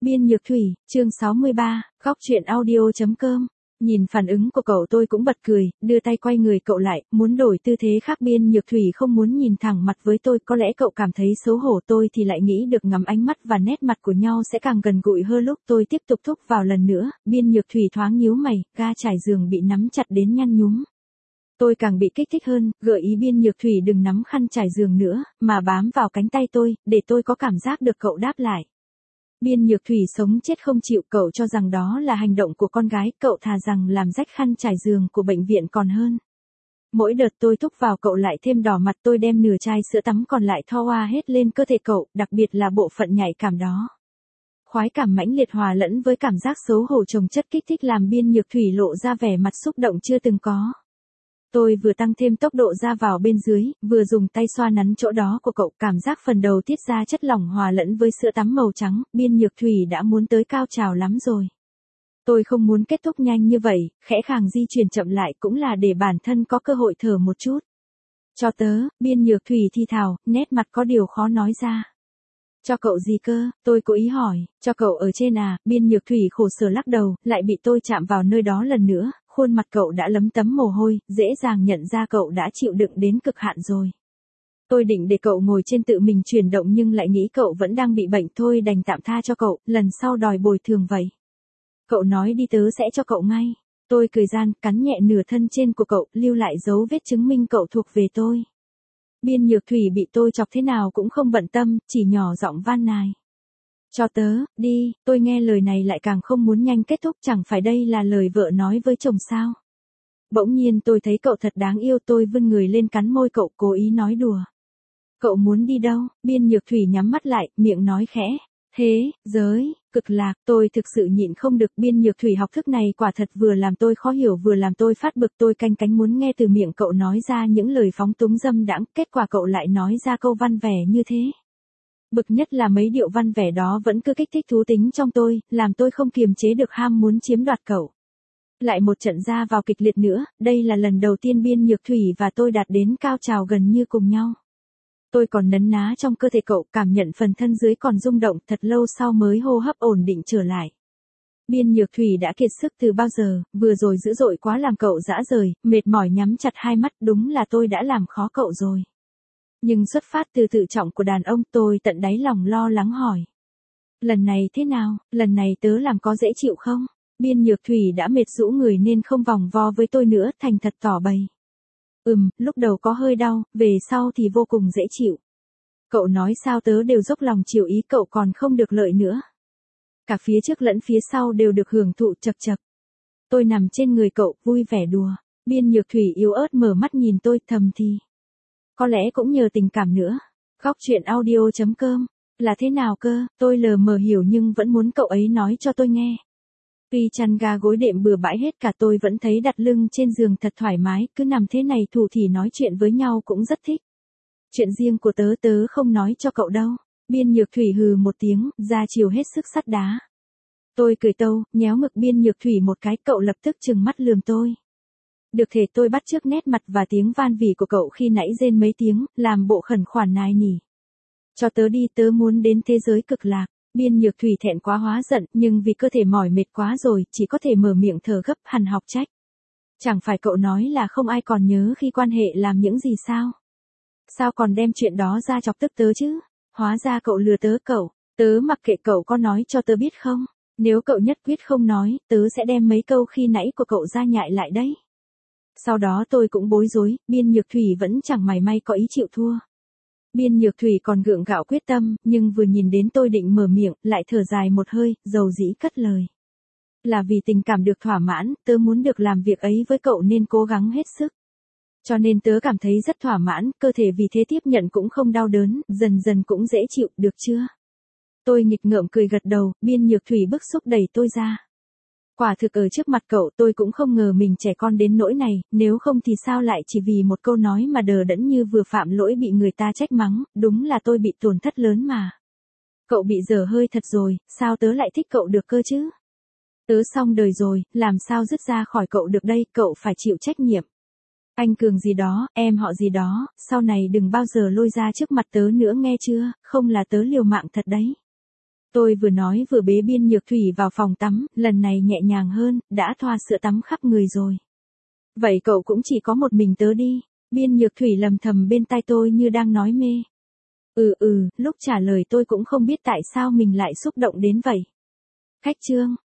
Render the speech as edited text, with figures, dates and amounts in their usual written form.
Biên Nhược Thủy, chương 63, góc truyện audio.com. Nhìn phản ứng của cậu tôi cũng bật cười, đưa tay quay người cậu lại, muốn đổi tư thế khác. Biên Nhược Thủy không muốn nhìn thẳng mặt với tôi, có lẽ cậu cảm thấy xấu hổ, tôi thì lại nghĩ được ngắm ánh mắt và nét mặt của nhau sẽ càng gần gũi hơn. Lúc tôi tiếp tục thúc vào lần nữa, Biên Nhược Thủy thoáng nhíu mày, ga trải giường bị nắm chặt đến nhăn nhúm. Tôi càng bị kích thích hơn, gợi ý Biên Nhược Thủy đừng nắm khăn trải giường nữa, mà bám vào cánh tay tôi, để tôi có cảm giác được cậu đáp lại. Biên Nhược Thủy sống chết không chịu, cậu cho rằng đó là hành động của con gái, cậu thà rằng làm rách khăn trải giường của bệnh viện còn hơn. Mỗi đợt tôi thúc vào cậu lại thêm đỏ mặt, tôi đem nửa chai sữa tắm còn lại thoa hoa hết lên cơ thể cậu, đặc biệt là bộ phận nhạy cảm đó. Khoái cảm mãnh liệt hòa lẫn với cảm giác xấu hổ chồng chất kích thích làm Biên Nhược Thủy lộ ra vẻ mặt xúc động chưa từng có. Tôi vừa tăng thêm tốc độ ra vào bên dưới, vừa dùng tay xoa nắn chỗ đó của cậu, cảm giác phần đầu tiết ra chất lỏng hòa lẫn với sữa tắm màu trắng, Biên Nhược Thủy đã muốn tới cao trào lắm rồi. Tôi không muốn kết thúc nhanh như vậy, khẽ khàng di chuyển chậm lại cũng là để bản thân có cơ hội thở một chút. Cho tớ, Biên Nhược Thủy thi thào, nét mặt có điều khó nói ra. Cho cậu gì cơ, tôi cố ý hỏi, cho cậu ở trên à, Biên Nhược Thủy khổ sở lắc đầu, lại bị tôi chạm vào nơi đó lần nữa. Khuôn mặt cậu đã lấm tấm mồ hôi, dễ dàng nhận ra cậu đã chịu đựng đến cực hạn rồi. Tôi định để cậu ngồi trên tự mình chuyển động nhưng lại nghĩ cậu vẫn đang bị bệnh, thôi đành tạm tha cho cậu, lần sau đòi bồi thường vậy. Cậu nói đi tớ sẽ cho cậu ngay. Tôi cười gian, cắn nhẹ nửa thân trên của cậu, lưu lại dấu vết chứng minh cậu thuộc về tôi. Biên Nhược Thủy bị tôi chọc thế nào cũng không bận tâm, chỉ nhỏ giọng van nài. Cho tớ, đi, tôi nghe lời này lại càng không muốn nhanh kết thúc, chẳng phải đây là lời vợ nói với chồng sao. Bỗng nhiên tôi thấy cậu thật đáng yêu, tôi vươn người lên cắn môi cậu, cố ý nói đùa. Cậu muốn đi đâu? Biên Nhược Thủy nhắm mắt lại, miệng nói khẽ. Thế, giới, cực lạc, tôi thực sự nhịn không được. Biên Nhược Thủy học thức này quả thật vừa làm tôi khó hiểu vừa làm tôi phát bực, tôi canh cánh muốn nghe từ miệng cậu nói ra những lời phóng túng dâm đãng, kết quả cậu lại nói ra câu văn vẻ như thế. Bực nhất là mấy điệu văn vẻ đó vẫn cứ kích thích thú tính trong tôi, làm tôi không kiềm chế được ham muốn chiếm đoạt cậu. Lại một trận ra vào kịch liệt nữa, đây là lần đầu tiên Biên Nhược Thủy và tôi đạt đến cao trào gần như cùng nhau. Tôi còn nấn ná trong cơ thể cậu, cảm nhận phần thân dưới còn rung động, thật lâu sau mới hô hấp ổn định trở lại. Biên Nhược Thủy đã kiệt sức từ bao giờ, vừa rồi dữ dội quá làm cậu dã rời, mệt mỏi nhắm chặt hai mắt, đúng là tôi đã làm khó cậu rồi. Nhưng xuất phát từ tự trọng của đàn ông, tôi tận đáy lòng lo lắng hỏi. Lần này thế nào, lần này tớ làm có dễ chịu không? Biên Nhược Thủy đã mệt rũ người nên không vòng vo với tôi nữa, thành thật tỏ bày. Lúc đầu có hơi đau, về sau thì vô cùng dễ chịu. Cậu nói sao tớ đều dốc lòng chiều ý cậu còn không được lợi nữa. Cả phía trước lẫn phía sau đều được hưởng thụ chập chập. Tôi nằm trên người cậu, vui vẻ đùa. Biên Nhược Thủy yếu ớt mở mắt nhìn tôi, thầm thì. Có lẽ cũng nhờ tình cảm nữa. Góc truyện audio.com. Là thế nào cơ, tôi lờ mờ hiểu nhưng vẫn muốn cậu ấy nói cho tôi nghe. Tuy chăn ga gối đệm bừa bãi hết cả, tôi vẫn thấy đặt lưng trên giường thật thoải mái, cứ nằm thế này thủ thỉ nói chuyện với nhau cũng rất thích. Chuyện riêng của tớ không nói cho cậu đâu. Biên Nhược Thủy hừ một tiếng, ra chiều hết sức sắt đá. Tôi cười tâu, nhéo ngực Biên Nhược Thủy một cái, cậu lập tức trừng mắt lườm tôi. Được thể tôi bắt chước nét mặt và tiếng van vỉ của cậu khi nãy rên mấy tiếng, làm bộ khẩn khoản nài nỉ. Cho tớ đi, tớ muốn đến thế giới cực lạc. Biên Nhược Thủy thẹn quá hóa giận, nhưng vì cơ thể mỏi mệt quá rồi, chỉ có thể mở miệng thở gấp, hằn học trách. Chẳng phải cậu nói là không ai còn nhớ khi quan hệ làm những gì sao? Sao còn đem chuyện đó ra chọc tức tớ chứ? Hóa ra cậu lừa tớ. Tớ mặc kệ cậu có nói cho tớ biết không? Nếu cậu nhất quyết không nói, tớ sẽ đem mấy câu khi nãy của cậu ra nhại lại đấy. Sau đó tôi cũng bối rối, Biên Nhược Thủy vẫn chẳng mảy may có ý chịu thua. Biên Nhược Thủy còn gượng gạo quyết tâm, nhưng vừa nhìn đến tôi định mở miệng, lại thở dài một hơi, dầu dĩ cất lời. Là vì tình cảm được thỏa mãn, tớ muốn được làm việc ấy với cậu nên cố gắng hết sức. Cho nên tớ cảm thấy rất thỏa mãn, cơ thể vì thế tiếp nhận cũng không đau đớn, dần dần cũng dễ chịu, được chưa? Tôi nghịch ngợm cười gật đầu, Biên Nhược Thủy bức xúc đẩy tôi ra. Quả thực ở trước mặt cậu tôi cũng không ngờ mình trẻ con đến nỗi này, nếu không thì sao lại chỉ vì một câu nói mà đờ đẫn như vừa phạm lỗi bị người ta trách mắng, đúng là tôi bị tổn thất lớn mà. Cậu bị dở hơi thật rồi, sao tớ lại thích cậu được cơ chứ? Tớ xong đời rồi, làm sao dứt ra khỏi cậu được đây, cậu phải chịu trách nhiệm. Anh Cường gì đó, em họ gì đó, sau này đừng bao giờ lôi ra trước mặt tớ nữa nghe chưa, không là tớ liều mạng thật đấy. Tôi vừa nói vừa bế Biên Nhược Thủy vào phòng tắm, lần này nhẹ nhàng hơn, đã thoa sữa tắm khắp người rồi. Vậy cậu cũng chỉ có một mình tớ đi. Biên Nhược Thủy lầm thầm bên tai tôi như đang nói mê. Lúc trả lời tôi cũng không biết tại sao mình lại xúc động đến vậy. Khách trương.